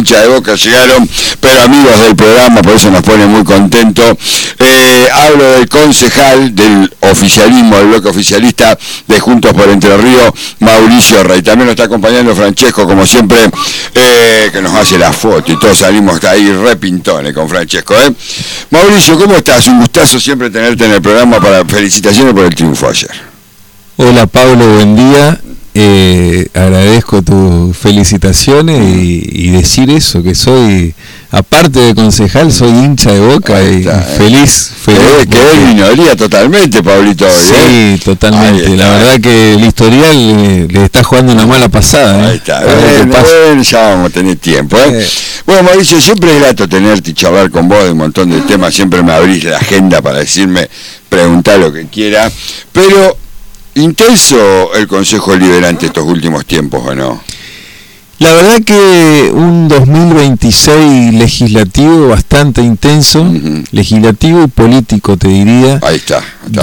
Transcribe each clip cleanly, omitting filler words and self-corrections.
hinchas de Boca llegaron, pero amigos del programa, por eso nos pone muy contentos. Hablo del concejal del oficialismo, del bloque oficialista de Juntos por Entre Ríos, Mauricio Rey. También nos está acompañando Francesco, como siempre, que nos hace la foto y todos salimos ahí repintones con Francesco. Mauricio, ¿cómo estás? Un gustazo siempre tenerte en el programa. Felicitaciones por el triunfo ayer. Hola Pablo, buen día. Agradezco tus felicitaciones y decir eso, que soy, aparte de concejal, soy hincha de Boca y feliz. Quedé en minoría totalmente, Pablito. Sí, totalmente. La verdad que el historial le está jugando una mala pasada. Ahí está. Ya vamos a tener tiempo. Bueno, Mauricio, siempre es grato tenerte y charlar con vos de un montón de temas. Siempre me abrís la agenda para decirme, preguntar lo que quiera. Pero intenso el Consejo Deliberante estos últimos tiempos, ¿o no? La verdad que un 2026 legislativo bastante intenso, legislativo y político, te diría. Ahí está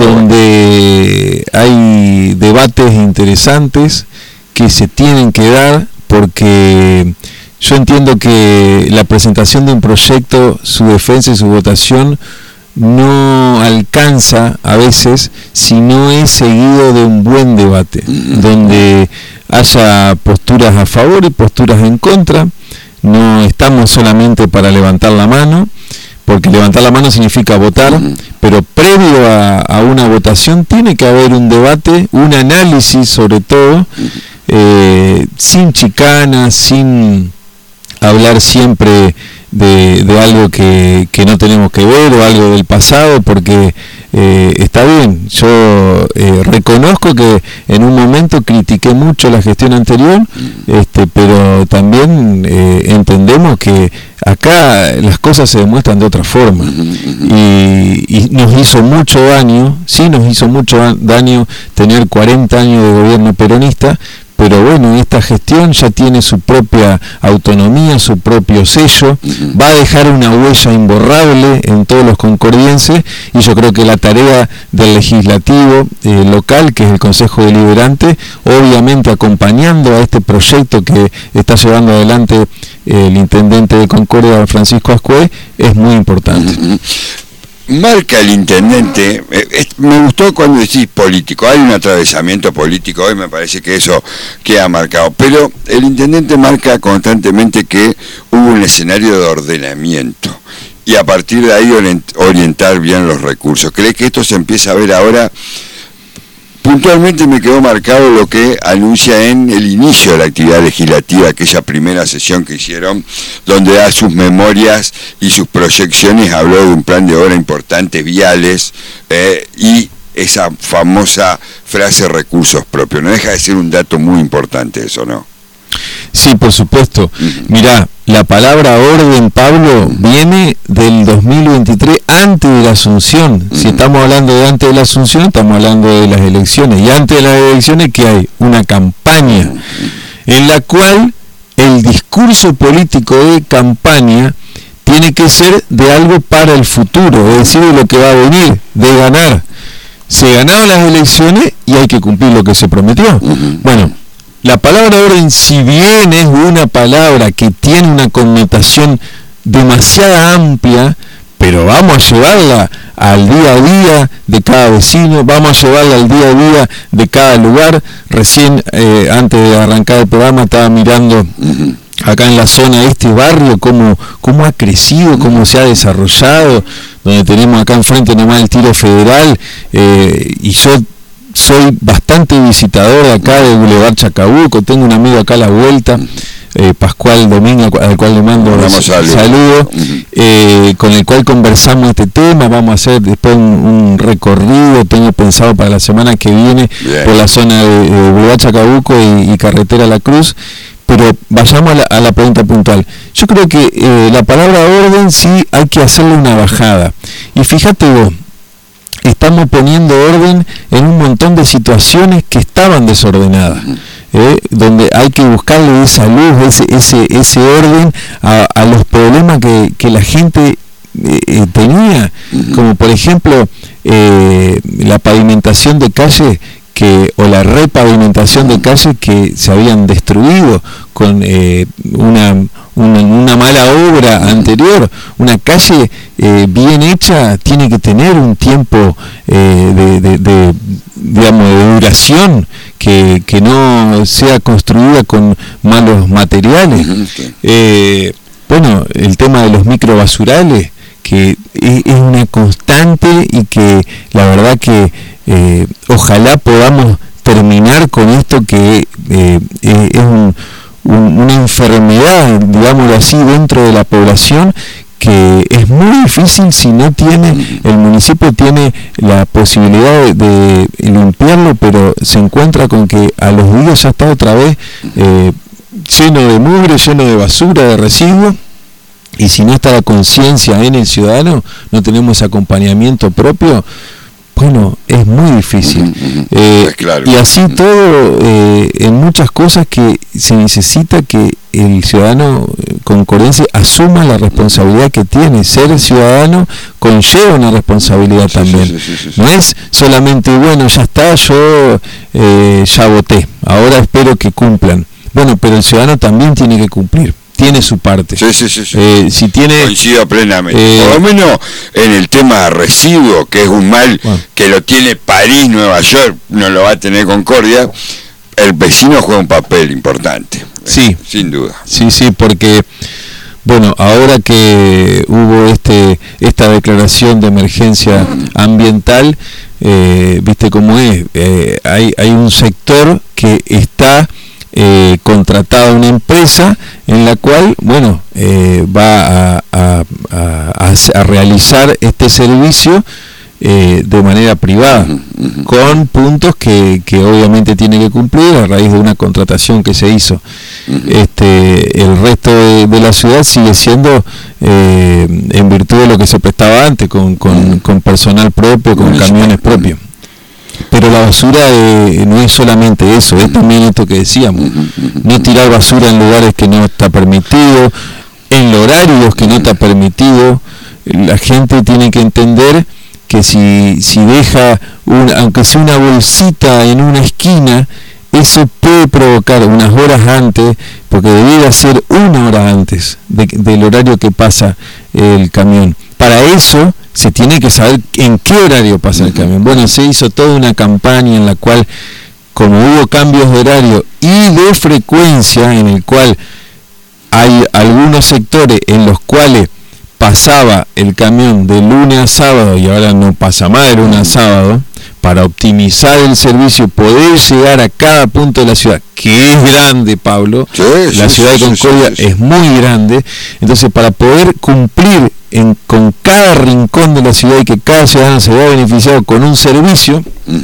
donde hay debates interesantes que se tienen que dar, porque yo entiendo que la presentación de un proyecto, su defensa y su votación no alcanza a veces si no es seguido de un buen debate, donde haya posturas a favor y posturas en contra. No estamos solamente para levantar la mano, porque levantar la mano significa votar, pero previo a una votación tiene que haber un debate, un análisis sobre todo, sin chicanas, sin hablar siempre de algo que no tenemos que ver o algo del pasado, porque está bien, yo reconozco que en un momento critiqué mucho la gestión anterior, pero también entendemos que acá las cosas se demuestran de otra forma, y nos hizo mucho daño, tener 40 años de gobierno peronista. Pero bueno, esta gestión ya tiene su propia autonomía, su propio sello, va a dejar una huella imborrable en todos los concordienses, y yo creo que la tarea del legislativo local, que es el Consejo Deliberante, obviamente acompañando a este proyecto que está llevando adelante el intendente de Concordia, Francisco Ascué, es muy importante. Marca el intendente, me gustó cuando decís político, hay un atravesamiento político, hoy me parece que eso queda marcado, pero el intendente marca constantemente que hubo un escenario de ordenamiento y a partir de ahí orientar bien los recursos. ¿Cree que esto se empieza a ver ahora? Puntualmente me quedó marcado lo que anuncia en el inicio de la actividad legislativa, aquella primera sesión que hicieron, donde da sus memorias y sus proyecciones, habló de un plan de obra importante, viales, y esa famosa frase recursos propios. No deja de ser un dato muy importante eso, ¿no? Sí, por supuesto. Mirá, la palabra orden, Pablo, viene del 2023, antes de la Asunción. Si estamos hablando de antes de la Asunción, estamos hablando de las elecciones. Y antes de las elecciones, ¿qué hay? Una campaña en la cual el discurso político de campaña tiene que ser de algo para el futuro, es decir, de lo que va a venir, de ganar. Se ganaron las elecciones y hay que cumplir lo que se prometió. Bueno, la palabra orden, si bien es una palabra que tiene una connotación demasiado amplia, pero vamos a llevarla al día a día de cada vecino, vamos a llevarla al día a día de cada lugar. Recién, antes de arrancar el programa, estaba mirando acá en la zona de este barrio cómo ha crecido, cómo se ha desarrollado, donde tenemos acá enfrente nomás el Tiro Federal, y yo soy bastante visitador de acá de Boulevard Chacabuco, tengo un amigo acá a la vuelta, Pascual Domingo, al cual le mando un saludo, con el cual conversamos este tema. Vamos a hacer después un recorrido, tengo pensado para la semana que viene, por la zona de Boulevard Chacabuco y Carretera La Cruz. Pero vayamos a la pregunta puntual. Yo creo que la palabra orden sí hay que hacerle una bajada, y fíjate vos, estamos poniendo orden en un montón de situaciones que estaban desordenadas, donde hay que buscarle esa luz, ese orden a los problemas que la gente tenía, como por ejemplo la pavimentación de calles o la repavimentación de calles que se habían destruido con una una mala obra anterior. Una calle bien hecha tiene que tener un tiempo digamos, de duración, que no sea construida con malos materiales. Bueno, el tema de los microbasurales, que es una constante y que la verdad que ojalá podamos terminar con esto, que es una enfermedad, digámoslo así, dentro de la población, que es muy difícil si no tiene, el municipio tiene la posibilidad de limpiarlo, pero se encuentra con que a los días ya está otra vez lleno de mugre, lleno de basura, de residuos. Y si no está la conciencia en el ciudadano, no tenemos acompañamiento propio, bueno, es muy difícil. Claro. Y así todo, en muchas cosas que se necesita que el ciudadano con coherencia asuma la responsabilidad que tiene. Ser ciudadano conlleva una responsabilidad también. Sí. No es solamente, bueno, ya está, yo ya voté, ahora espero que cumplan. Bueno, pero el ciudadano también tiene que cumplir. Tiene su parte. Sí. Si tiene, coincido plenamente. Por lo menos en el tema residuo, que es un mal que lo tiene París, Nueva York, no lo va a tener Concordia, el vecino juega un papel importante. Sí. Sin duda. Sí, porque, bueno, ahora que hubo esta declaración de emergencia ambiental, viste cómo es, hay un sector que está contratada una empresa en la cual, bueno, va a realizar este servicio de manera privada, con puntos que obviamente tiene que cumplir a raíz de una contratación que se hizo. El resto de la ciudad sigue siendo en virtud de lo que se prestaba antes, con personal propio, con camiones propios. Pero la basura no es solamente eso, es también esto que decíamos, no tirar basura en lugares que no está permitido, en horarios que no está permitido. La gente tiene que entender que si deja, aunque sea una bolsita en una esquina, eso puede provocar unas horas antes, porque debiera ser 1 hora antes del horario que pasa el camión. Para eso se tiene que saber en qué horario pasa el camión. Bueno, se hizo toda una campaña en la cual, como hubo cambios de horario y de frecuencia, en el cual hay algunos sectores en los cuales pasaba el camión de lunes a sábado y ahora no pasa más de lunes a sábado, para optimizar el servicio, poder llegar a cada punto de la ciudad, que es grande, Pablo, la ciudad de Concordia es muy grande. Entonces, para poder cumplir con cada rincón de la ciudad y que cada ciudadano se vea beneficiado con un servicio,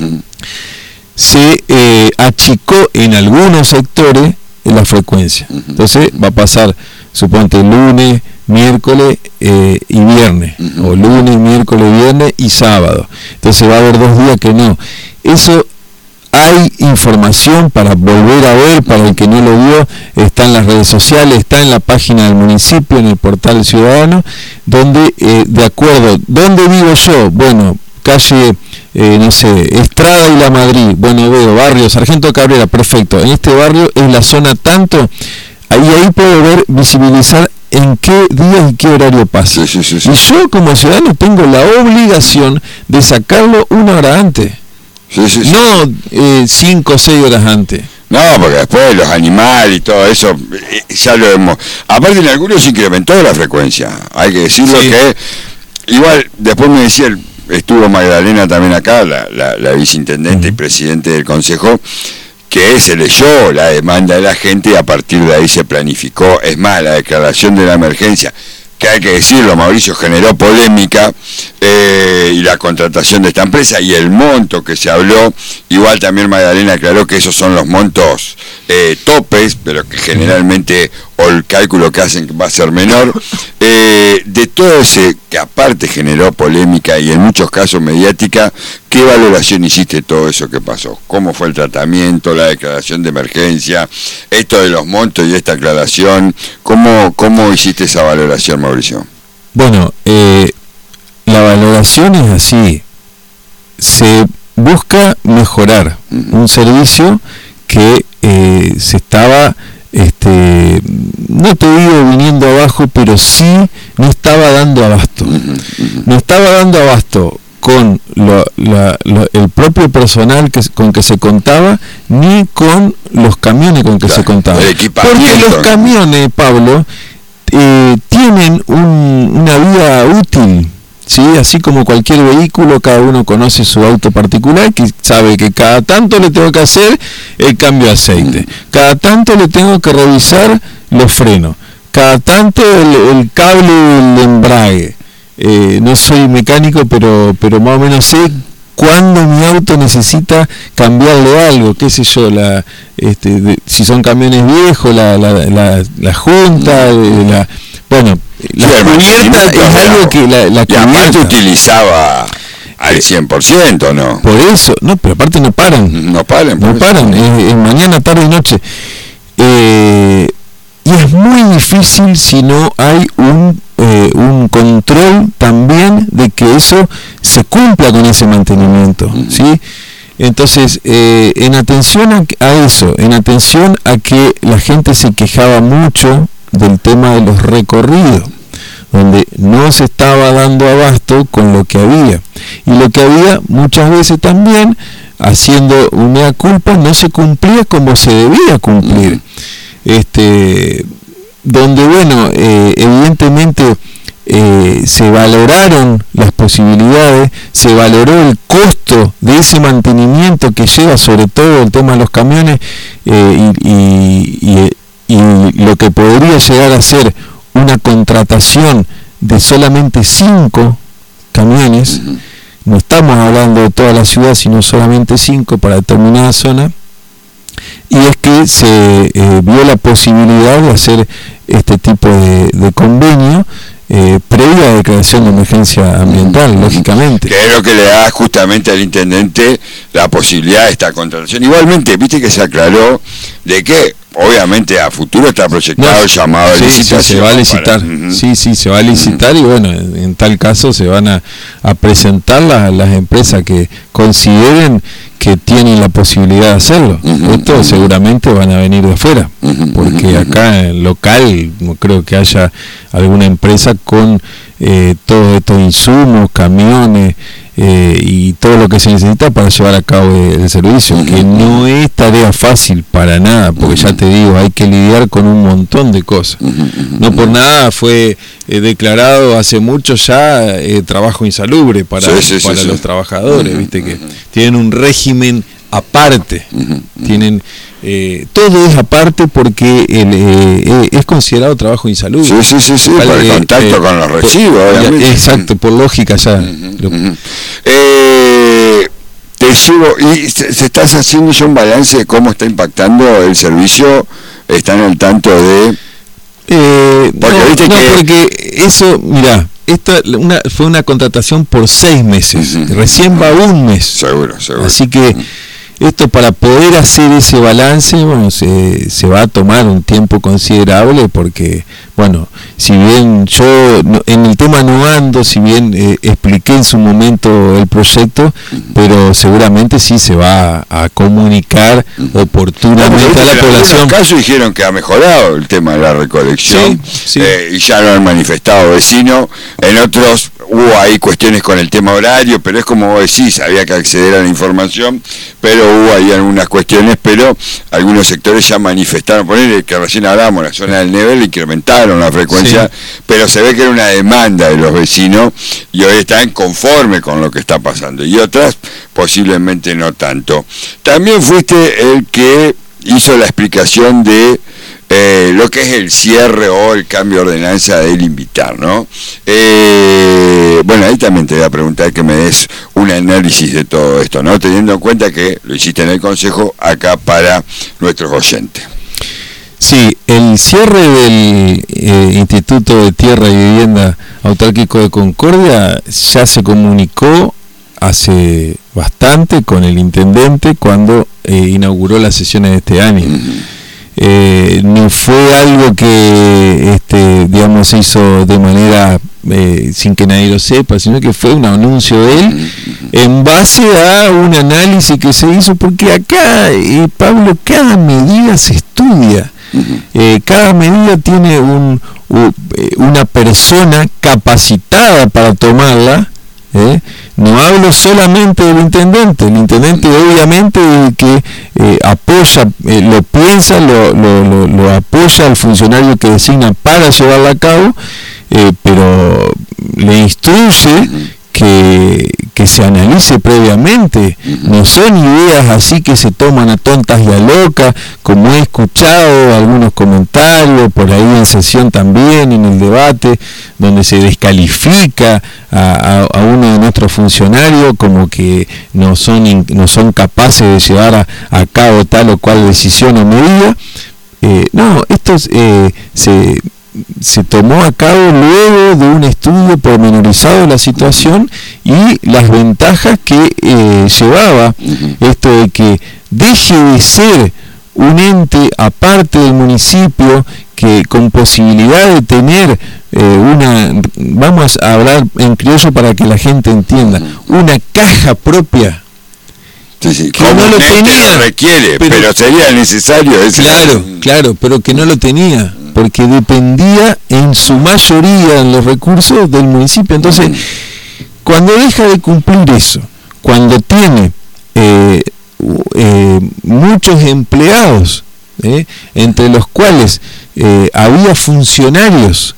se achicó en algunos sectores la frecuencia. Entonces va a pasar, suponte, lunes, miércoles y viernes, o lunes, miércoles, viernes y sábado. Entonces va a haber 2 días que no. Eso hay información para volver a ver, para el que no lo vio, está en las redes sociales, está en la página del municipio, en el portal ciudadano, donde de acuerdo, ¿dónde vivo yo? Bueno, calle, no sé, Estrada y La Madrid, bueno, veo barrio Sargento Cabrera, perfecto, en este barrio es la zona tanto, ahí puedo ver, visibilizar en qué día y qué horario pasa. Sí. Y yo como ciudadano tengo la obligación de sacarlo 1 hora antes. No 5 o 6 horas antes. No, porque después los animales y todo eso, ya lo hemos... Aparte en algunos se incrementó la frecuencia, hay que decirlo, que igual, después me decía, estuvo Magdalena también acá, la viceintendente y presidente del consejo, que se leyó la demanda de la gente y a partir de ahí se planificó. Es más, la declaración de la emergencia, que hay que decirlo, Mauricio, generó polémica, y la contratación de esta empresa y el monto que se habló, igual también Magdalena aclaró que esos son los montos topes, pero que generalmente, o el cálculo que hacen va a ser menor, de todo ese que aparte generó polémica y en muchos casos mediática. ¿Qué valoración hiciste de todo eso que pasó? ¿Cómo fue el tratamiento, la declaración de emergencia, esto de los montos y esta aclaración? ¿Cómo hiciste esa valoración, Mauricio? Bueno, la valoración es así. Se busca mejorar un servicio que se estaba no te digo viniendo abajo, pero sí no estaba dando abasto. No estaba dando abasto con el propio personal con que se contaba, ni con los camiones con que se contaba. Porque los camiones, Pablo, tienen una vida útil, ¿sí? Así como cualquier vehículo, cada uno conoce su auto particular, que sabe que cada tanto le tengo que hacer el cambio de aceite, cada tanto le tengo que revisar los frenos, cada tanto el cable del embrague. No soy mecánico, pero más o menos sé cuándo mi auto necesita cambiarle algo, qué sé yo, si son camiones viejos, la junta, bueno, la cubierta es algo que la cubierta utilizaba al 100%, ¿no? Por eso, no, pero aparte no paran. No paran, es mañana, tarde y noche. Y es muy difícil si no hay un control también de que eso se cumpla con ese mantenimiento, ¿sí? Entonces, en atención a eso, en atención a que la gente se quejaba mucho del tema de los recorridos, donde no se estaba dando abasto con lo que había, y lo que había muchas veces también, haciendo una culpa, no se cumplía como se debía cumplir. Donde bueno, evidentemente se valoraron las posibilidades, se valoró el costo de ese mantenimiento que lleva sobre todo el tema de los camiones, y lo que podría llegar a ser una contratación de solamente 5 camiones. No estamos hablando de toda la ciudad, sino solamente 5 para determinada zona. Y es que se vio la posibilidad de hacer este tipo de convenio previa a declaración de emergencia ambiental, lógicamente. Que es lo que le da justamente al intendente la posibilidad de esta contratación. Igualmente, viste que se aclaró de que obviamente a futuro está proyectado el llamado a licitación. Sí, se va a licitar. Sí, se va a licitar, y bueno, en tal caso se van a presentar las empresas que consideren que tienen la posibilidad de hacerlo. Esto seguramente van a venir de afuera, porque acá en local no creo que haya alguna empresa con todos estos insumos, camiones y todo lo que se necesita para llevar a cabo el servicio, que no es tarea fácil para nada, porque ya te digo, hay que lidiar con un montón de cosas. No por nada fue declarado hace mucho ya trabajo insalubre para los trabajadores, viste que tienen un régimen aparte, tienen todo es aparte porque es considerado trabajo insalubre. Por el contacto con los residuos, obviamente. Exacto, por lógica ya. Te sigo, y se estás haciendo ya un balance de cómo está impactando el servicio. ¿Están al tanto de...? Porque eso, mirá, fue una contratación por 6 meses, recién va 1 mes. Seguro. Así que esto, para poder hacer ese balance, bueno, se va a tomar un tiempo considerable, porque, bueno, si bien yo en el tema no ando, si bien expliqué en su momento el proyecto, pero seguramente sí se va a comunicar oportunamente a la población. En caso dijeron que ha mejorado el tema de la recolección, y ya lo han manifestado vecinos. En otros hubo ahí cuestiones con el tema horario, pero es como vos decís, había que acceder a la información, pero hubo ahí algunas cuestiones, pero algunos sectores ya manifestaron, poner que recién hablamos, la zona del nivel incrementaron la frecuencia, pero se ve que era una demanda de los vecinos y hoy están conformes con lo que está pasando, y otras posiblemente no tanto. También fuiste el que hizo la explicación de lo que es el cierre o el cambio de ordenanza del invitar, ¿no? Bueno, ahí también te voy a preguntar que me des un análisis de todo esto, ¿no? Teniendo en cuenta que lo hiciste en el Consejo, acá para nuestros oyentes. Sí, el cierre del Instituto de Tierra y Vivienda Autárquico de Concordia ya se comunicó hace bastante con el intendente cuando inauguró las sesiones de este año. No fue algo que digamos se hizo de manera sin que nadie lo sepa, sino que fue un anuncio de él en base a un análisis que se hizo, porque acá, Pablo, cada medida se estudia. Cada medida tiene una persona capacitada para tomarla. No hablo solamente del intendente. El intendente obviamente que apoya, lo piensa, lo apoya al funcionario que designa para llevarla a cabo, pero le instruye que se analice previamente. No son ideas así que se toman a tontas y a locas, como he escuchado algunos comentarios por ahí en sesión también, en el debate, donde se descalifica a uno de nuestros funcionarios como que no son capaces de llevar a cabo tal o cual decisión o medida. No, esto se tomó a cabo luego de un estudio pormenorizado de la situación y las ventajas que llevaba esto de que deje de ser un ente aparte del municipio, que con posibilidad de tener vamos a hablar en criollo para que la gente entienda, una caja propia. Sí, que no lo tenía, requiere, pero sería necesario. Claro, pero que no lo tenía, porque dependía en su mayoría en los recursos del municipio. Entonces, cuando deja de cumplir eso, cuando tiene muchos empleados, entre los cuales había funcionarios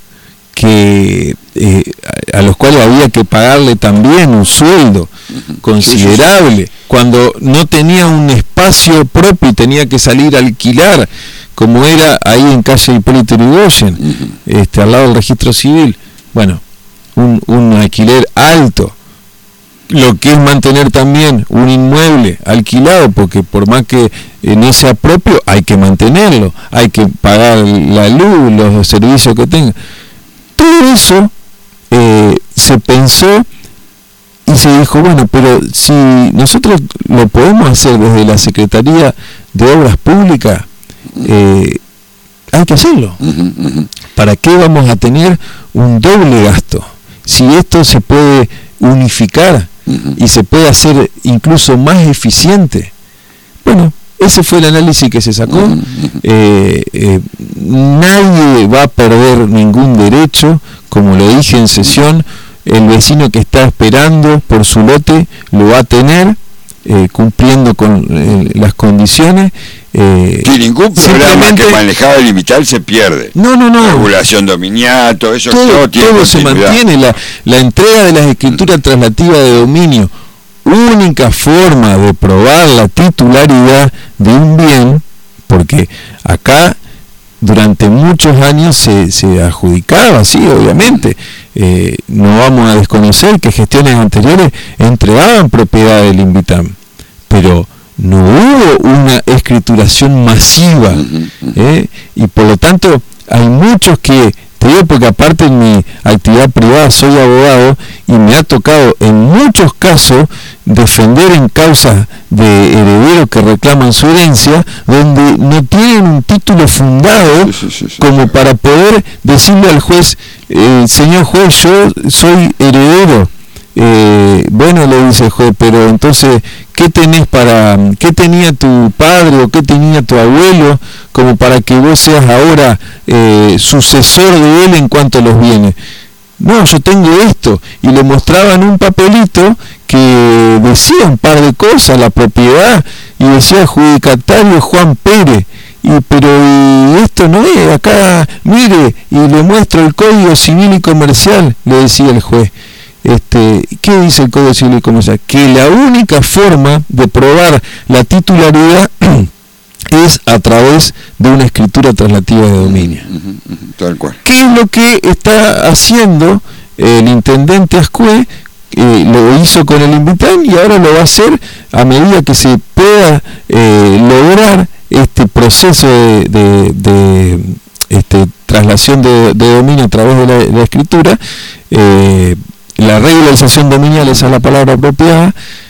a los cuales había que pagarle también un sueldo considerable, cuando no tenía un espacio propio y tenía que salir a alquilar, como era ahí en calle Hipólito Yrigoyen, al lado del registro civil. Bueno, un alquiler alto, lo que es mantener también un inmueble alquilado, porque por más que no sea propio, hay que mantenerlo, hay que pagar la luz, los servicios que tenga. Todo eso se pensó y se dijo, bueno, pero si nosotros lo podemos hacer desde la Secretaría de Obras Públicas, hay que hacerlo. ¿Para qué vamos a tener un doble gasto? Si esto se puede unificar y se puede hacer incluso más eficiente. Bueno, ese fue el análisis que se sacó. Nadie va a perder ningún derecho, como lo dije en sesión. El vecino que está esperando por su lote lo va a tener, cumpliendo con las condiciones. Que ningún programa que manejaba el limitar se pierde. No. Regulación dominial, eso todo se mantiene. La entrega de las escrituras traslativas de dominio, única forma de probar la titularidad de un bien, porque acá durante muchos años se adjudicaba, sí, obviamente. No vamos a desconocer que gestiones anteriores entregaban propiedad del Invitam, pero no hubo una escrituración masiva, y por lo tanto hay muchos que, te digo porque aparte en mi actividad privada soy abogado y me ha tocado en muchos casos defender en causas de herederos que reclaman su herencia, donde no tienen un título fundado como para poder decirle al juez, señor juez, yo soy heredero. Bueno, le dice el juez, pero entonces, ¿qué tenía tu padre o qué tenía tu abuelo como para que vos seas ahora sucesor de él en cuanto a los bienes? No, yo tengo esto, y le mostraban un papelito que decía un par de cosas, la propiedad, y decía adjudicatario Juan Pérez, pero esto no es, acá, mire, y le muestro el Código Civil y Comercial, le decía el juez. ¿Qué dice el Código Civil y Comercial? Que la única forma de probar la titularidad es a través de una escritura traslativa de dominio. Tal cual. ¿Qué es lo que está haciendo el intendente Ascue? Lo hizo con el Invitam y ahora lo va a hacer a medida que se pueda lograr este proceso de traslación de dominio a través de la escritura. La regularización dominial, esa es la palabra apropiada,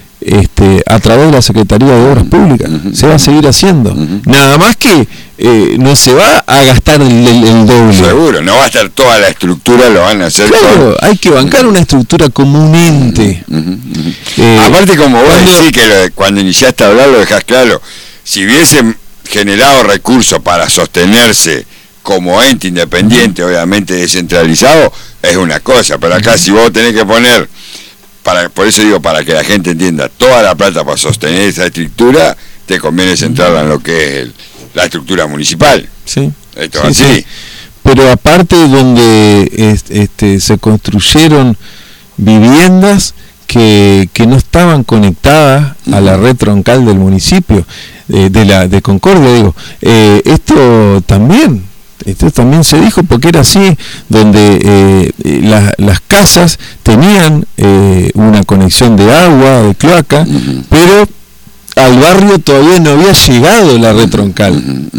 a través de la Secretaría de Obras Públicas. Se va a seguir haciendo. Nada más que no se va a gastar el doble. Seguro, no va a estar toda la estructura, lo van a hacer. Claro, hay que bancar una estructura como un ente. Aparte, como vos decís que cuando iniciaste a hablar lo dejás claro, si hubiesen generado recursos para sostenerse como ente independiente, obviamente descentralizado, es una cosa, pero acá si vos tenés que poner, por eso digo, para que la gente entienda, toda la plata para sostener esa estructura, te conviene centrarla en lo que es la estructura municipal. Sí. Esto sí, así. sí. Pero aparte donde se construyeron viviendas que no estaban conectadas a la red troncal del municipio, de Concordia, digo. Esto también se dijo porque era así, donde las casas tenían una conexión de agua, de cloaca, pero al barrio todavía no había llegado la red troncal.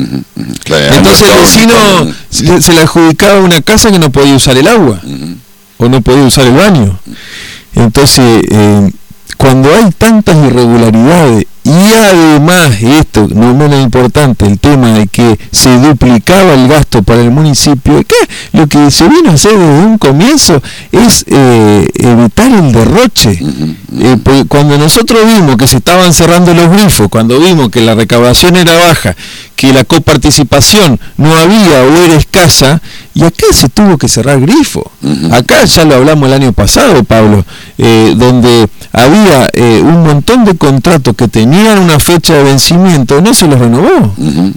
Entonces el vecino se le adjudicaba una casa que no podía usar el agua, o no podía usar el baño. Entonces, cuando hay tantas irregularidades, y además, esto no menos importante, el tema de que se duplicaba el gasto para el municipio, que lo que se vino a hacer desde un comienzo es evitar el derroche. Cuando nosotros vimos que se estaban cerrando los grifos, cuando vimos que la recaudación era baja, que la coparticipación no había o era escasa, y acá se tuvo que cerrar grifo. Acá ya lo hablamos el año pasado, Pablo, donde había un montón de contratos que tenían una fecha de vencimiento, no se los renovó.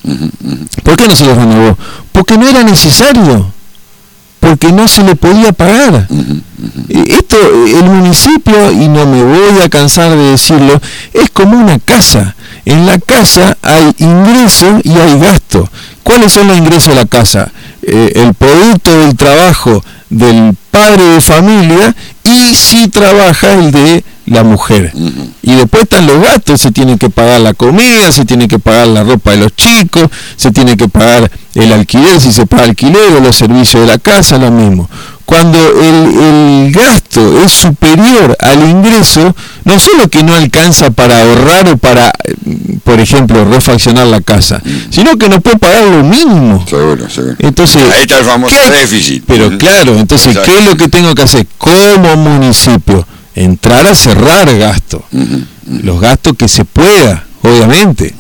¿Por qué no se los renovó? Porque no era necesario, porque no se le podía pagar. Esto, el municipio, y no me voy a cansar de decirlo, es como una casa. En la casa hay ingresos y hay gastos. ¿Cuáles son los ingresos de la casa? El producto del trabajo del padre de familia, y si trabaja el de la mujer. Y después están los gastos, se tiene que pagar la comida, se tiene que pagar la ropa de los chicos, se tiene que pagar el alquiler, si se paga alquiler, o los servicios de la casa, lo mismo. Cuando el gasto es superior al ingreso, no solo que no alcanza para ahorrar o para, por ejemplo, refaccionar la casa, sino que no puede pagar lo mínimo. Seguro. Entonces, ahí está el famoso déficit. Pero claro, entonces, exacto. ¿Qué es lo que tengo que hacer como municipio? Entrar a cerrar gastos, los gastos que se pueda, obviamente.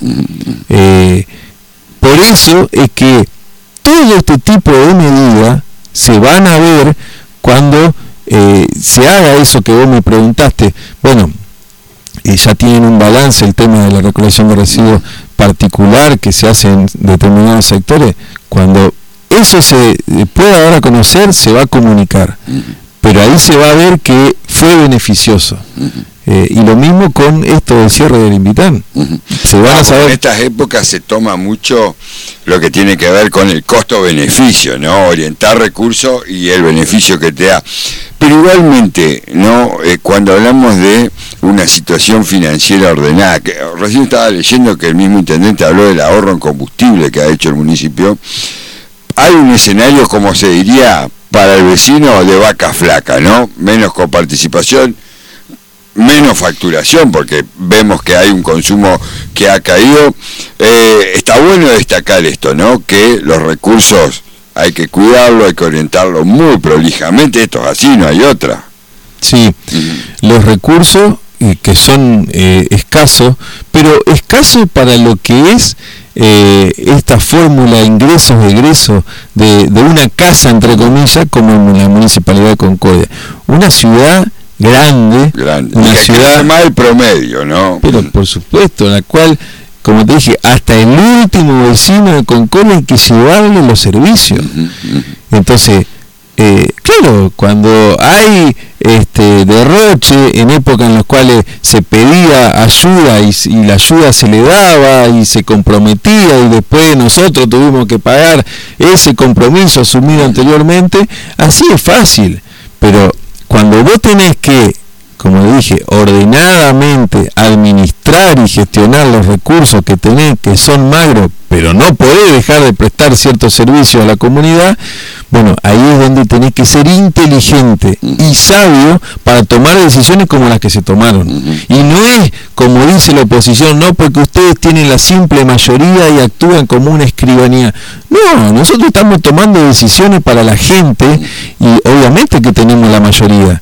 Por eso es que todo este tipo de medidas se van a ver cuando se haga eso que vos me preguntaste. Bueno, ya tienen un balance el tema de la recolección de residuos particular que se hace en determinados sectores. Cuando eso se pueda dar a conocer, se va a comunicar. Pero ahí se va a ver que fue beneficioso. Y lo mismo con esto del cierre del Invitan. Se van a saber. En estas épocas se toma mucho lo que tiene que ver con el costo-beneficio, ¿no? Orientar recursos y el beneficio que te da. Pero igualmente, ¿no? Cuando hablamos de una situación financiera ordenada, que recién estaba leyendo que el mismo intendente habló del ahorro en combustible que ha hecho el municipio, hay un escenario, como se diría, para el vecino de vaca flaca, ¿no? Menos coparticipación, menos facturación, porque vemos que hay un consumo que ha caído. Está bueno destacar esto, ¿no? Que los recursos hay que cuidarlo, hay que orientarlo muy prolijamente, esto es así, no hay otra. Sí, los recursos que son escasos, pero escasos para lo que es esta fórmula ingresos-egresos de una casa, entre comillas, como la Municipalidad de Concordia. Una ciudad grande, una ciudad más el promedio, ¿no? Pero por supuesto, en la cual, como te dije, hasta el último vecino de Concordia hay que llevarle los servicios. Entonces, claro, cuando hay derroche en épocas en las cuales se pedía ayuda y la ayuda se le daba y se comprometía, y después nosotros tuvimos que pagar ese compromiso asumido anteriormente, así es fácil. Pero cuando vos tenés que, como dije, ordenadamente administrar y gestionar los recursos que tenés, que son magros, pero no podés dejar de prestar ciertos servicios a la comunidad, bueno, ahí es donde tenés que ser inteligente y sabio para tomar decisiones como las que se tomaron. Y no es, como dice la oposición, no porque ustedes tienen la simple mayoría y actúan como una escribanía. No, nosotros estamos tomando decisiones para la gente y obviamente que tenemos la mayoría.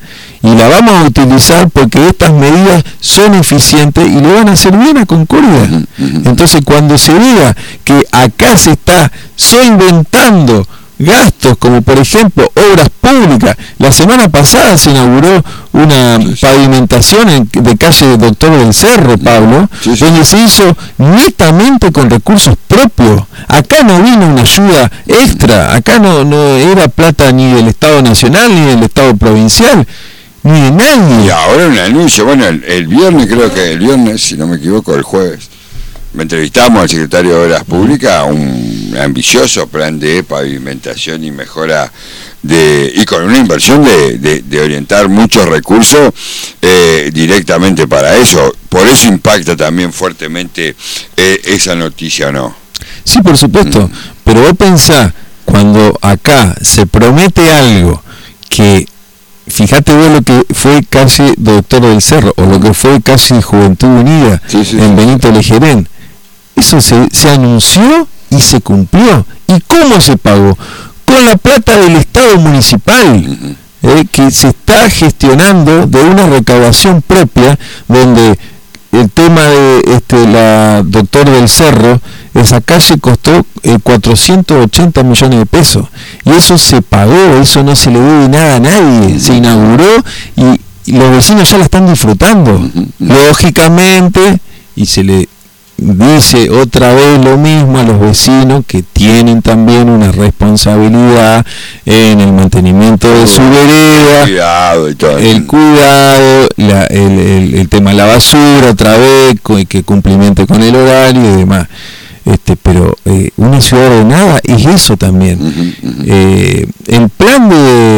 y la vamos a utilizar porque estas medidas son eficientes y le van a hacer bien a Concordia. Entonces, cuando se diga que acá se está solventando gastos como por ejemplo obras públicas, la semana pasada se inauguró una pavimentación de calle Doctor del Cerro, Pablo, donde se hizo netamente con recursos propios. Acá no vino una ayuda extra, acá no era plata ni del Estado Nacional ni del Estado Provincial, ni de nadie. Y ahora un anuncio, bueno, el viernes, creo que el viernes, si no me equivoco, el jueves, me entrevistamos al secretario de Obras Públicas, un ambicioso plan de pavimentación y mejora y con una inversión de orientar muchos recursos directamente para eso. Por eso impacta también fuertemente esa noticia, ¿no? Sí, por supuesto, pero vos pensá, cuando acá se promete algo que, fíjate vos lo que fue calle Doctor del Cerro, o lo que fue calle Juventud Unida en Benito Lejerén, eso se anunció y se cumplió. ¿Y cómo se pagó? Con la plata del Estado municipal, que se está gestionando de una recaudación propia, donde el tema de la Doctor del Cerro, esa calle costó 480 millones de pesos, y eso se pagó, eso no se le debe nada a nadie, se inauguró y los vecinos ya la están disfrutando, lógicamente, y se le dice otra vez lo mismo a los vecinos, que tienen también una responsabilidad en el mantenimiento de su vereda, el cuidado, el tema de la basura otra vez, que cumplimente con el horario y demás. Pero una ciudad ordenada es eso también. El plan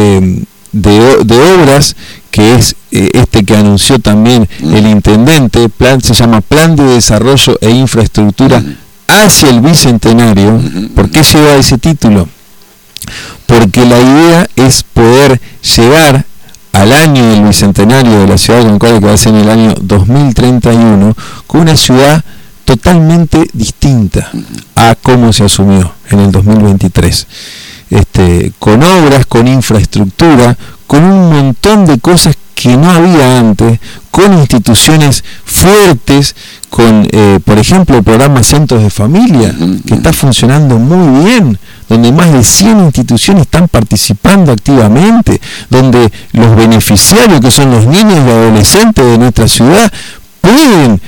de obras, que es que anunció también el intendente, se llama Plan de Desarrollo e Infraestructura hacia el Bicentenario. ¿Por qué lleva ese título? Porque la idea es poder llegar al año del Bicentenario de la ciudad de Concordia, que va a ser en el año 2031, con una ciudad totalmente distinta a cómo se asumió en el 2023. Con obras, con infraestructura, con un montón de cosas que no había antes, con instituciones fuertes, con, por ejemplo, el programa Centros de Familia, que está funcionando muy bien, donde más de 100 instituciones están participando activamente, donde los beneficiarios, que son los niños y adolescentes de nuestra ciudad, pueden,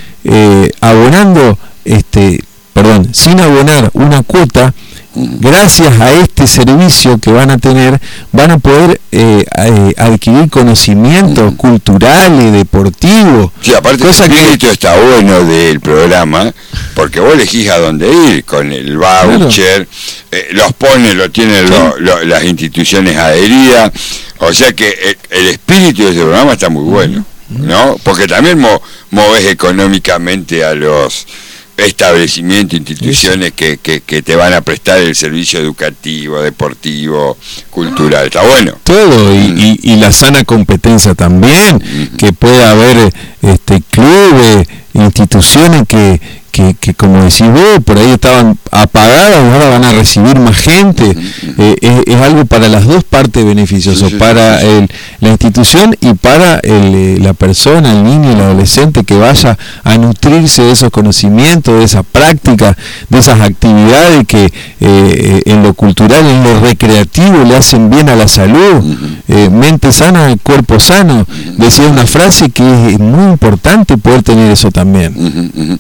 sin abonar una cuota, gracias a este servicio que van a tener, van a poder adquirir conocimientos culturales, deportivos. Sí, aparte el espíritu está bueno del programa, porque vos elegís a dónde ir con el voucher, lo tienen las instituciones adheridas, o sea que el espíritu de ese programa está muy bueno, ¿no? Porque también movés económicamente a los establecimientos, instituciones que te van a prestar el servicio educativo, deportivo, cultural. Está bueno. Todo, y la sana competencia también, que pueda haber clubes, instituciones que como decís vos, por ahí estaban apagadas y ahora van a recibir más gente. Es algo para las dos partes beneficioso, para la institución y para la persona, el niño, el adolescente, que vaya a nutrirse de esos conocimientos, de esa práctica, de esas actividades que en lo cultural, en lo recreativo le hacen bien a la salud. Mente sana, cuerpo sano, decía una frase que es muy importante poder tener eso también.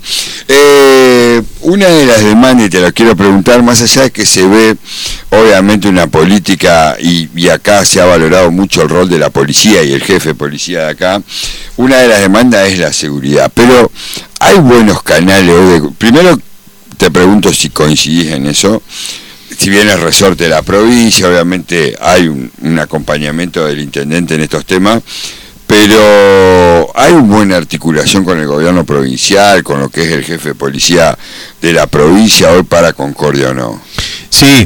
Una de las demandas, y te lo quiero preguntar, más allá de que se ve obviamente una política, y acá se ha valorado mucho el rol de la policía y el jefe de policía de acá, una de las demandas es la seguridad, pero hay buenos canales. Primero te pregunto si coincidís en eso. Si bien el resorte de la provincia, obviamente hay un acompañamiento del intendente en estos temas, pero hay una buena articulación con el gobierno provincial, con lo que es el jefe de policía de la provincia hoy para Concordia, ¿o no? Sí,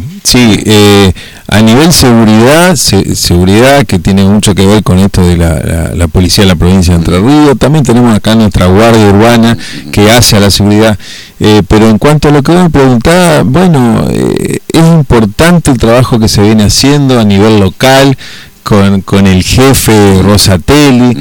a nivel seguridad, que tiene mucho que ver con esto de la policía de la provincia de Entre Ríos. También tenemos acá nuestra guardia urbana que hace a la seguridad, pero en cuanto a lo que vos me preguntabas, bueno, es importante el trabajo que se viene haciendo a nivel local, con el jefe Rosatelli,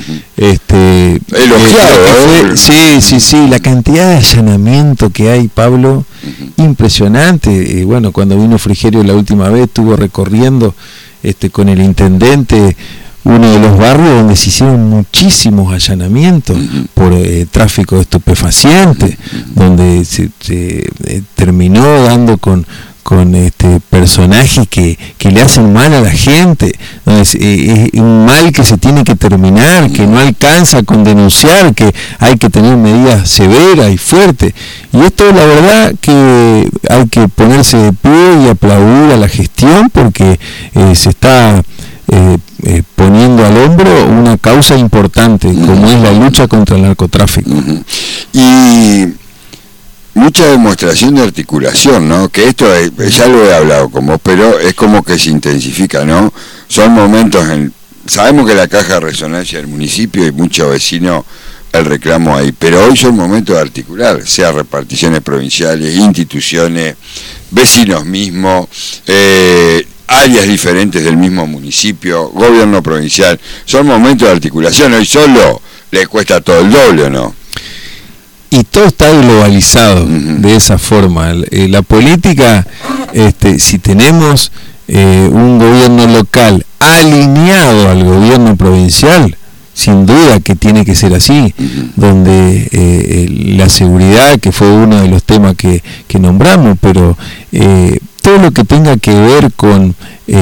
elogiado, sí, la cantidad de allanamiento que hay, Pablo, impresionante. Bueno, cuando vino Frigerio la última vez, estuvo recorriendo con el intendente uno de los barrios donde se hicieron muchísimos allanamientos por tráfico de estupefacientes, donde se terminó dando con personajes que le hacen mal a la gente, donde es un mal que se tiene que terminar, que no alcanza con denunciar, que hay que tener medidas severas y fuertes. Y esto, la verdad, que hay que ponerse de pie y aplaudir a la gestión, porque se está poniendo al hombro una causa importante, como es la lucha contra el narcotráfico. Y mucha demostración de articulación, ¿no? Que esto ya lo he hablado con vos, pero es como que se intensifica, ¿no? Son momentos sabemos que la caja de resonancia del municipio y muchos vecinos el reclamo ahí, pero hoy son momentos de articular, sea reparticiones provinciales, instituciones, vecinos mismos, áreas diferentes del mismo municipio, gobierno provincial, son momentos de articulación. Hoy solo les cuesta todo el doble, ¿no? Y todo está globalizado de esa forma. La política, si tenemos un gobierno local alineado al gobierno provincial, sin duda que tiene que ser así, donde la seguridad, que fue uno de los temas que nombramos, pero todo lo que tenga que ver con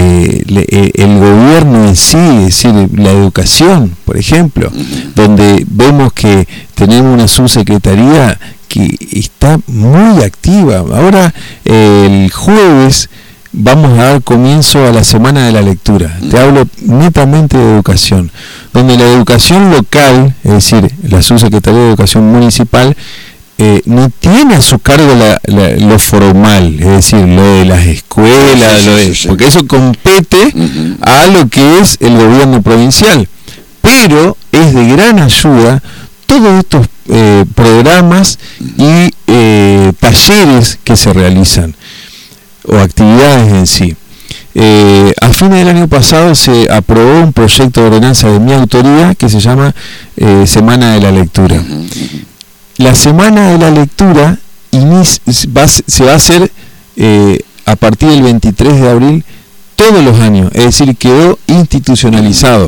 el gobierno en sí, es decir, la educación, por ejemplo, donde vemos que tenemos una subsecretaría que está muy activa. Ahora, el jueves, vamos a dar comienzo a la Semana de la Lectura. Te hablo netamente de educación, donde la educación local, es decir, la subsecretaría de Educación Municipal, no tiene a su cargo lo formal, es decir, lo de las escuelas, porque eso compete a lo que es el gobierno provincial, pero es de gran ayuda todos estos programas y talleres que se realizan, o actividades en sí. A fines del año pasado se aprobó un proyecto de ordenanza de mi autoría que se llama Semana de la Lectura. La Semana de la Lectura se va a hacer a partir del 23 de abril todos los años, es decir, quedó institucionalizado.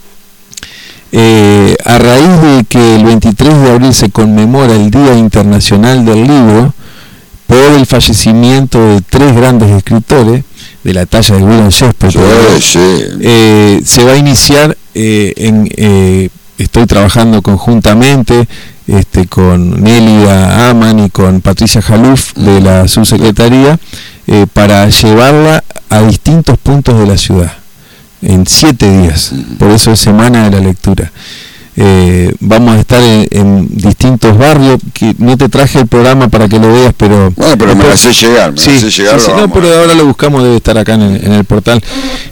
A raíz de que el 23 de abril se conmemora el Día Internacional del Libro, por el fallecimiento de 3 grandes escritores, de la talla de William Shakespeare, se va a iniciar, estoy trabajando conjuntamente con Nélida Aman y con Patricia Jaluf de la subsecretaría, para llevarla a distintos puntos de la ciudad en 7 días. Por eso es Semana de la Lectura. Vamos a estar en distintos barrios, que no te traje el programa para que lo veas, pero bueno, pero me lo hace llegar, pero ahora lo buscamos, debe estar acá en el portal,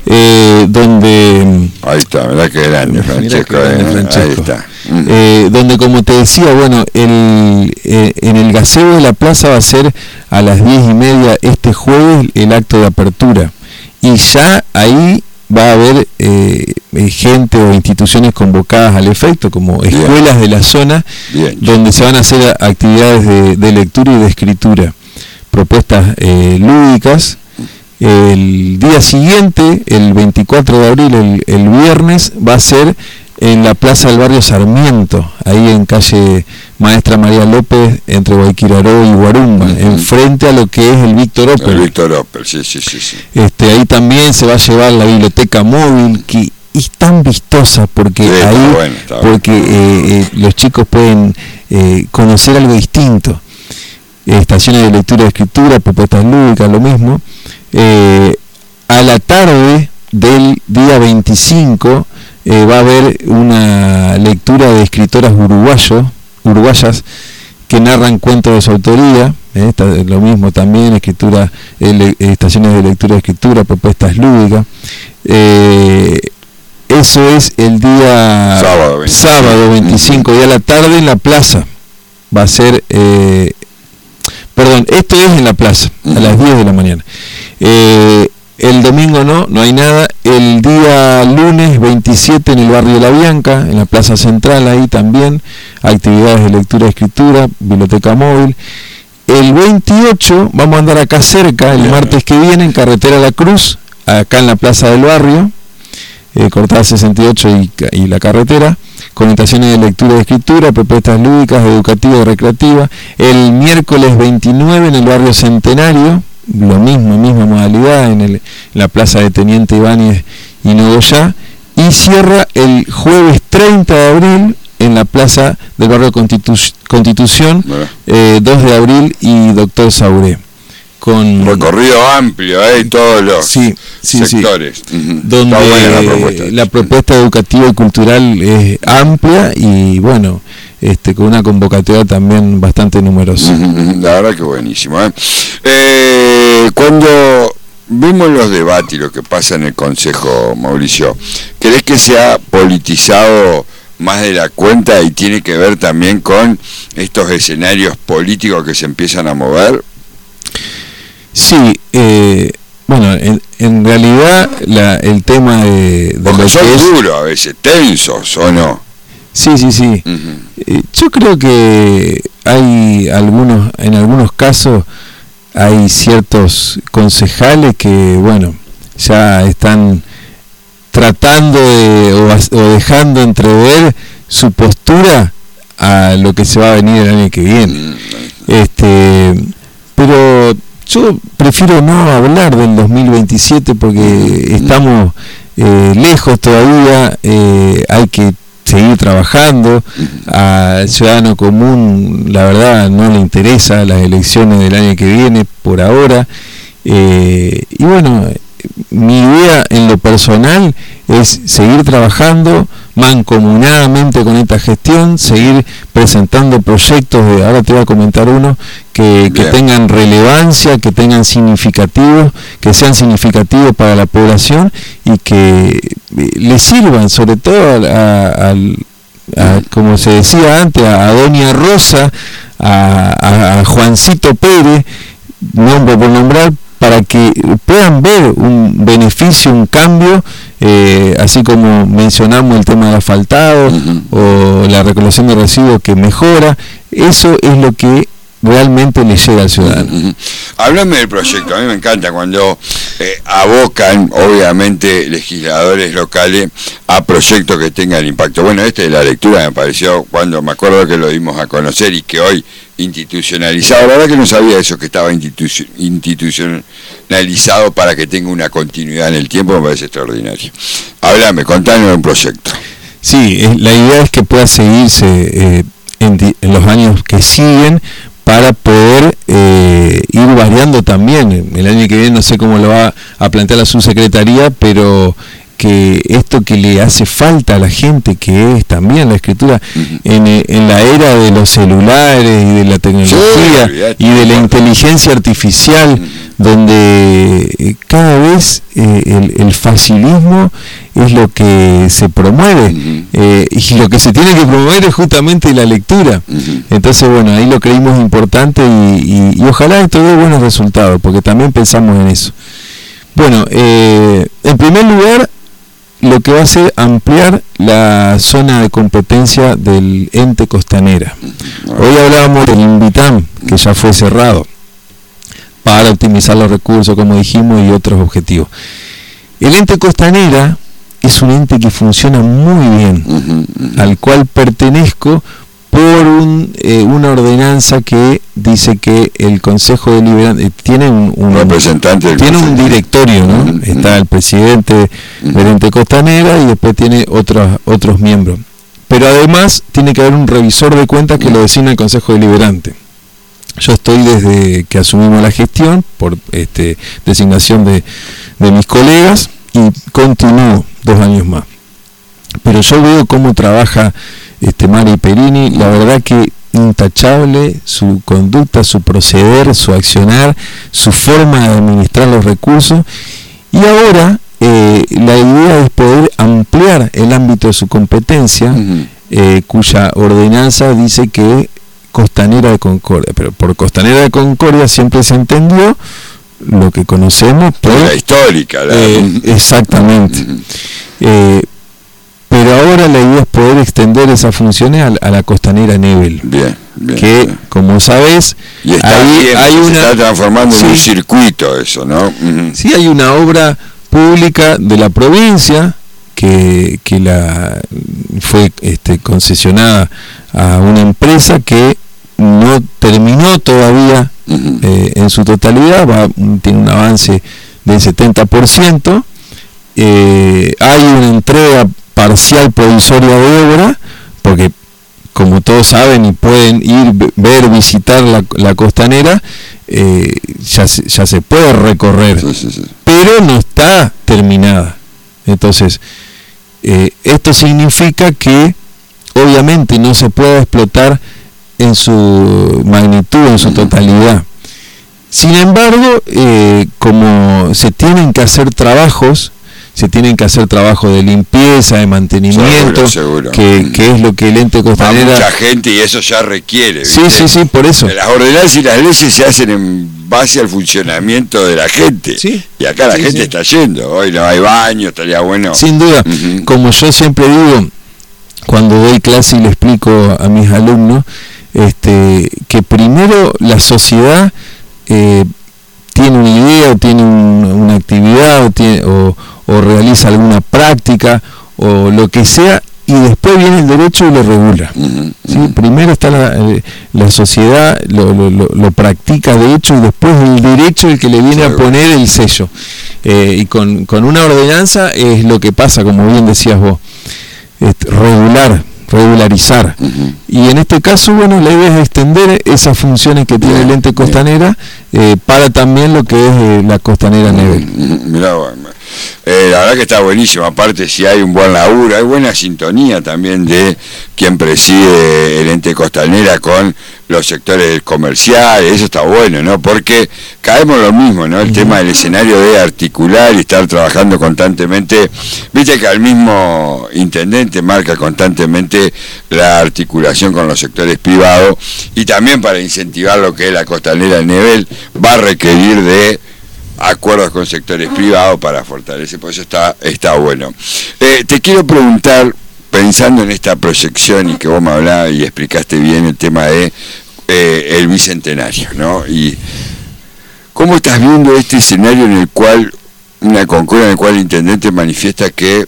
donde ahí está, verdad que grande Francesco, ahí está. Donde, como te decía, bueno, en el gazebo de la plaza va a ser a las 10:30 este jueves el acto de apertura, y ya ahí va a haber gente o instituciones convocadas al efecto, como escuelas de la zona, donde se van a hacer actividades de lectura y de escritura, propuestas lúdicas. El día siguiente, el 24 de abril, el viernes, va a ser en la plaza del barrio Sarmiento, ahí en calle Maestra María López, entre Guayquiraró y Guarumba, enfrente a lo que es el Víctor Opel. El Víctor Opel, sí. Ahí también se va a llevar la biblioteca móvil, que es tan vistosa, porque ahí los chicos pueden conocer algo distinto. Estaciones de lectura y escritura, propuestas lúdicas, lo mismo. A la tarde del día 25 va a haber una lectura de escritoras uruguayas que narran cuentos de su autoría, lo mismo también, estaciones de lectura y escritura, propuestas lúdicas. Eso es el día sábado 25 y a la tarde en la plaza va a ser, esto es en la plaza, a las 10 de la mañana. El domingo no hay nada. El día lunes 27 en el barrio La Bianca, en la Plaza Central, ahí también, actividades de lectura y escritura, biblioteca móvil. El 28 vamos a andar acá cerca, el martes que viene, en Carretera La Cruz, acá en la Plaza del Barrio, cortada 68 y la carretera, con estaciones de lectura y escritura, propuestas lúdicas, educativas y recreativas. El miércoles 29 en el barrio Centenario, lo mismo, misma modalidad, en la Plaza de Teniente Ibáñez y Nogoyá. Y cierra el jueves 30 de abril en la Plaza del barrio Constitución, 2 de abril y Doctor Sauré. Con recorrido amplio, todos los sectores. Sí. Donde la propuesta educativa y cultural es amplia y bueno, con una convocatoria también bastante numerosa. La verdad que buenísimo. Cuando vimos los debates y lo que pasa en el Consejo, Mauricio, ¿crees que se ha politizado más de la cuenta y tiene que ver también con estos escenarios políticos que se empiezan a mover? Sí, bueno, en realidad el tema de porque son duros a veces, tensos, ¿o no? Sí. Yo creo que hay en algunos casos hay ciertos concejales que, bueno, ya están tratando o dejando entrever su postura a lo que se va a venir el año que viene. Pero yo prefiero no hablar del 2027 porque estamos lejos todavía, hay que seguir trabajando. Al ciudadano común, la verdad, no le interesa las elecciones del año que viene por ahora. Y bueno, mi idea en lo personal es seguir trabajando mancomunadamente con esta gestión, seguir presentando proyectos ahora te voy a comentar uno que tengan relevancia, que tengan significativos, que sean significativos para la población y que le sirvan sobre todo a como se decía antes, a Doña Rosa, a Juancito Pérez, nombre por nombrar, para que puedan ver un beneficio, un cambio, así como mencionamos el tema del asfaltado o la recolección de residuos que mejora. Eso es lo que realmente le llega al ciudadano. Háblame del proyecto. A mí me encanta cuando abocan, obviamente, legisladores locales a proyectos que tengan impacto. Bueno, de la lectura me pareció, cuando me acuerdo que lo dimos a conocer y que hoy institucionalizado, la verdad que no sabía eso, que estaba institucionalizado para que tenga una continuidad en el tiempo, me parece extraordinario. Háblame, contanos un proyecto. Sí, la idea es que pueda seguirse en los años que siguen, para poder ir variando también. El año que viene no sé cómo lo va a plantear la subsecretaría, pero que esto que le hace falta a la gente, que es también la escritura, en la era de los celulares y de la tecnología y de la inteligencia artificial, donde cada vez el facilismo es lo que se promueve, y lo que se tiene que promover es justamente la lectura. Entonces, bueno, ahí lo creímos importante y ojalá esto dé buenos resultados, porque también pensamos en eso. Bueno, en primer lugar, lo que va a hacer ampliar la zona de competencia del ente Costanera. Hoy hablábamos del Invitam, que ya fue cerrado, para optimizar los recursos, como dijimos, y otros objetivos. El ente Costanera es un ente que funciona muy bien, al cual pertenezco por una ordenanza que dice que el Consejo Deliberante tiene un representante, tiene un directorio, ¿no? Está el presidente del ente Costanera y después tiene otros miembros. Pero además tiene que haber un revisor de cuentas que lo designa el Consejo Deliberante. Yo estoy desde que asumimos la gestión por designación de mis colegas y continúo 2 años más. Pero yo veo cómo trabaja Mari Perini, la verdad que intachable su conducta, su proceder, su accionar, su forma de administrar los recursos, y ahora la idea es poder ampliar el ámbito de su competencia, cuya ordenanza dice que Costanera de Concordia, pero por Costanera de Concordia siempre se entendió lo que conocemos por la histórica. Exactamente. Pero ahora la idea es poder extender esas funciones a la costanera Nebel. Bien, como sabes, y se está transformando en un circuito eso, ¿no? Sí, hay una obra pública de la provincia que fue concesionada a una empresa que no terminó todavía en su totalidad, tiene un avance del 70%. Hay una entrega parcial provisoria de obra, porque como todos saben y pueden ir, visitar la costanera, ya se puede recorrer, pero no está terminada. Entonces, esto significa que obviamente no se puede explotar en su magnitud, en su totalidad. Sin embargo, como se tienen que hacer trabajos de limpieza, de mantenimiento, seguro. Que es lo que el ente costanera... mucha gente y eso ya requiere, ¿viste? Sí, por eso. Las ordenanzas y las leyes se hacen en base al funcionamiento de la gente. Sí. Y acá la gente está yendo. Hoy no hay baño, estaría bueno. Sin duda. Como yo siempre digo, cuando doy clase y le explico a mis alumnos, que primero la sociedad tiene una idea o tiene una actividad o realiza alguna práctica o lo que sea, y después viene el derecho y lo regula. ¿Sí? Primero está la sociedad, lo practica de hecho, y después el derecho el que le viene a poner el sello. Y con una ordenanza es lo que pasa, como bien decías vos, regularizar. Y en este caso, bueno, la idea es extender esas funciones que tiene el ente costanera para también lo que es la costanera Nebel. Mirá, la verdad que está buenísimo. Aparte, si hay un buen laburo, hay buena sintonía también de quien preside el ente costanera con los sectores comerciales. Eso está bueno, ¿no? Porque caemos lo mismo, ¿no? El tema del escenario de articular y estar trabajando constantemente. Viste que al mismo intendente marca constantemente la articulación con los sectores privados, y también para incentivar lo que es la costanera Nebel va a requerir de acuerdos con sectores privados para fortalecer, por eso está bueno. Te quiero preguntar, pensando en esta proyección y que vos me hablabas y explicaste bien el tema de el bicentenario, ¿no? Y ¿cómo estás viendo este escenario en el cual, una concordia en el cual el intendente manifiesta que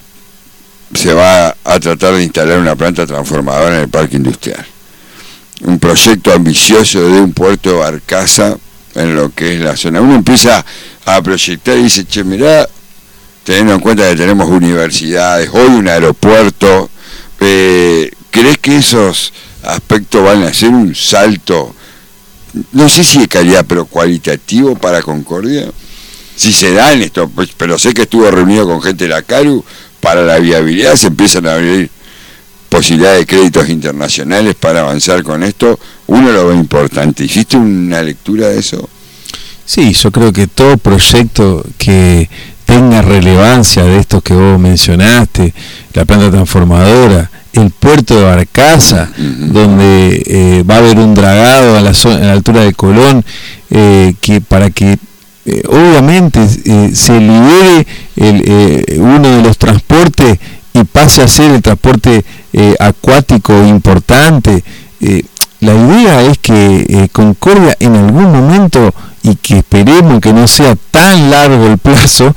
se va a tratar de instalar una planta transformadora en el parque industrial? Un proyecto ambicioso de un puerto de barcaza en lo que es la zona. Uno empieza a proyectar y dice, che, mirá, teniendo en cuenta que tenemos universidades, hoy un aeropuerto, ¿crees que esos aspectos van a hacer un salto, no sé si de calidad, pero cualitativo para Concordia? Si se dan esto, pues, pero sé que estuvo reunido con gente de la CARU, para la viabilidad se empiezan a abrir posibilidades de créditos internacionales para avanzar con esto. Uno lo ve importante. ¿Hiciste una lectura de eso? Sí, yo creo que todo proyecto que tenga relevancia de estos que vos mencionaste, la planta transformadora, el puerto de Barcaza, donde va a haber un dragado a la altura de Colón, que para que obviamente se libere uno de los transportes y pase a ser el transporte acuático importante. La idea es que Concordia en algún momento, y que esperemos que no sea tan largo el plazo,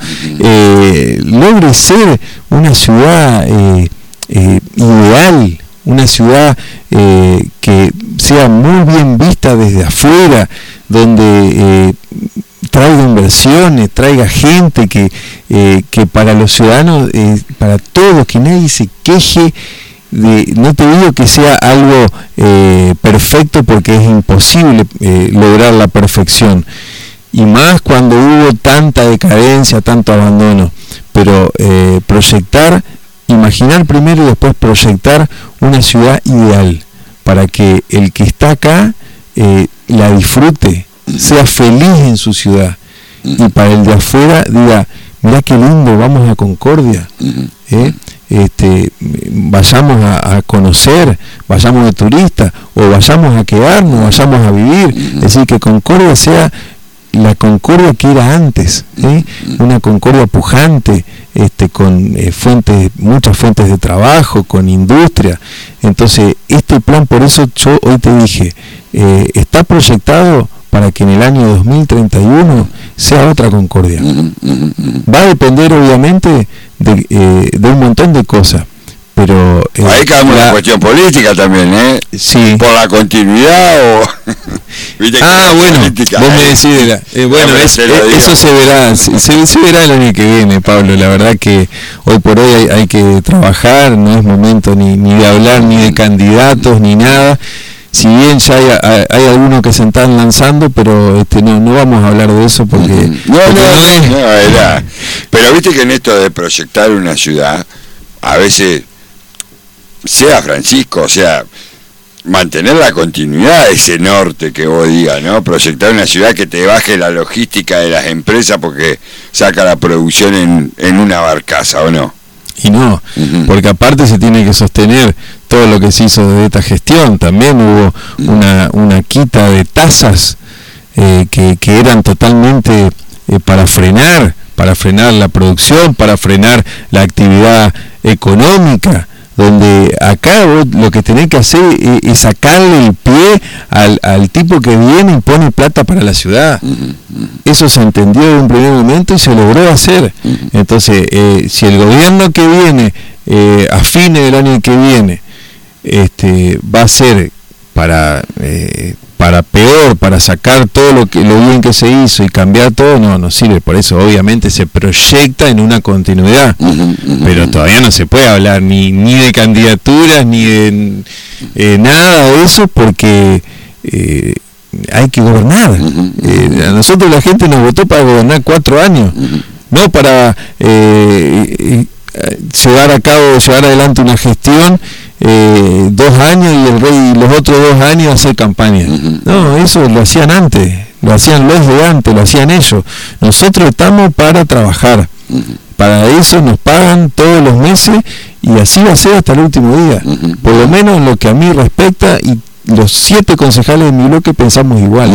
logre ser una ciudad ideal, una ciudad que sea muy bien vista desde afuera, donde traiga inversiones, traiga gente, que para los ciudadanos, para todos, que nadie se queje. No te digo que sea algo perfecto, porque es imposible lograr la perfección, y más cuando hubo tanta decadencia, tanto abandono, pero imaginar primero y después proyectar una ciudad ideal para que el que está acá la disfrute, sea feliz en su ciudad, y para el de afuera diga, mirá qué lindo, vamos a Concordia, vayamos a conocer, vayamos de turista, o vayamos a quedarnos, vayamos a vivir. Es decir, que Concordia sea la Concordia que era antes, una Concordia pujante, con muchas fuentes de trabajo, con industria. Entonces, este plan, por eso yo hoy te dije, está proyectado para que en el año 2031 sea otra Concordia. Va a depender, obviamente, de un montón de cosas. Pero ahí cae una cuestión política también, sí. Por la continuidad o bueno, política, vos me decís bueno, eso se verá, se verá el año que viene, Pablo. La verdad que hoy por hoy hay que trabajar, no es momento ni de hablar ni de candidatos ni nada. Si bien ya hay algunos que se están lanzando, pero no vamos a hablar de eso porque no, pero viste que en esto de proyectar una ciudad, a veces sea Francisco, o sea, mantener la continuidad de ese norte que vos digas, ¿no? Proyectar una ciudad que te baje la logística de las empresas porque saca la producción en una barcaza, ¿o no? Y no, porque aparte se tiene que sostener todo lo que se hizo de esta gestión. También hubo una quita de tasas que eran totalmente para frenar la producción, para frenar la actividad económica, donde acá vos lo que tenés que hacer es sacarle el pie al tipo que viene y pone plata para la ciudad. Eso se entendió en un primer momento y se logró hacer. Entonces, si el gobierno que viene, a fines del año que viene, va a ser para peor, para sacar todo lo bien que se hizo y cambiar todo, no sirve. Por eso obviamente se proyecta en una continuidad, pero todavía no se puede hablar ni de candidaturas ni de nada de eso, porque hay que gobernar. A nosotros la gente nos votó para gobernar 4 años, no para llevar adelante una gestión 2 años y el rey los otros 2 años hacer campaña. No, eso lo hacían antes, lo hacían los de antes, lo hacían ellos. Nosotros estamos para trabajar, para eso nos pagan todos los meses y así va a ser hasta el último día. Por lo menos en lo que a mí respecta, y los 7 concejales de mi bloque pensamos igual.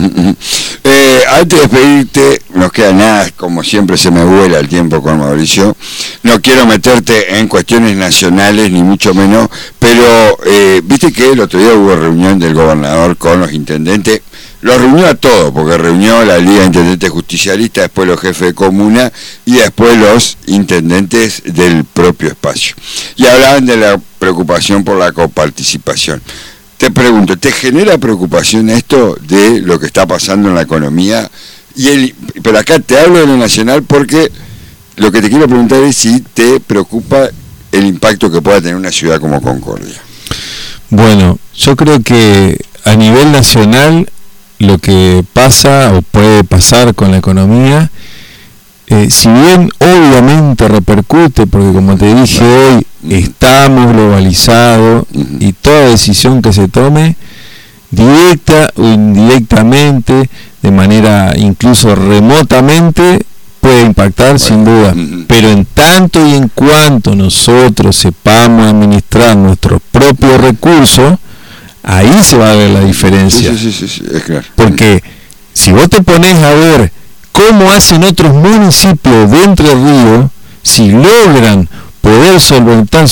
Antes de despedirte, nos queda nada, como siempre se me vuela el tiempo con Mauricio. No quiero meterte en cuestiones nacionales, ni mucho menos, pero viste que el otro día hubo reunión del gobernador con los intendentes. Los reunió a todos, porque reunió la Liga de Intendentes Justicialistas, después los jefes de comuna y después los intendentes del propio espacio. Y hablaban de la preocupación por la coparticipación. Te pregunto, ¿te genera preocupación esto de lo que está pasando en la economía? Pero acá te hablo de lo nacional porque lo que te quiero preguntar es si te preocupa el impacto que pueda tener una ciudad como Concordia. Bueno, yo creo que a nivel nacional lo que pasa o puede pasar con la economía, si bien obviamente repercute, porque como te dije hoy, estamos globalizados y toda decisión que se tome, directa o indirectamente, de manera incluso remotamente, puede impactar sin duda. Pero en tanto y en cuanto nosotros sepamos administrar nuestros propios recursos, ahí se va a ver la diferencia. Sí, es claro. Porque si vos te pones a ver cómo hacen otros municipios de Entre Ríos, si logran poder solventar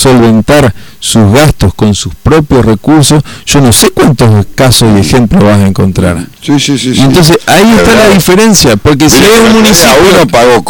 sus gastos con sus propios recursos, yo no sé cuántos casos y ejemplos vas a encontrar. Sí. Y entonces ahí está la diferencia, porque si hay un municipio... Uno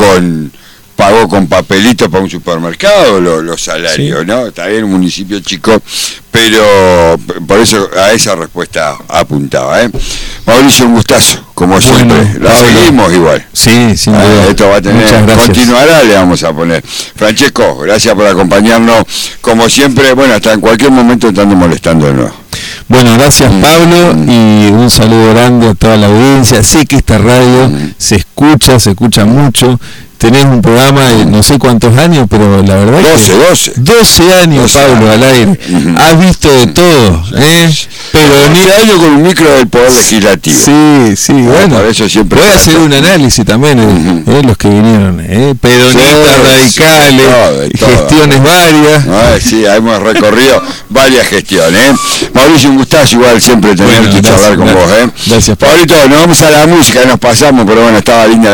pagó con papelitos para un supermercado los salarios, sí. ¿No? Está bien, un municipio chico, pero por eso a esa respuesta apuntaba, Mauricio, un gustazo, como siempre. La seguimos igual. Sí, sin duda. Esto va a tener, continuará, le vamos a poner. Francesco, gracias por acompañarnos, como siempre, bueno, hasta en cualquier momento estando molestando de nuevo. Bueno, gracias Pablo, y un saludo grande a toda la audiencia. Sé que esta radio se escucha mucho, tenés un programa de no sé cuántos años, pero la verdad 12 años, Pablo, al aire. Has visto de todo, pero ni años con un micro del Poder Legislativo. Sí, bueno, por eso siempre voy a hacer un análisis también de los que vinieron, peronistas, radicales, gestiones varias. Sí, hemos recorrido varias gestiones. Mauricio, un gustazo igual siempre tenerte y charlar con vos. Gracias, Pablito, nos vamos a la música, nos pasamos, pero bueno, estaba linda.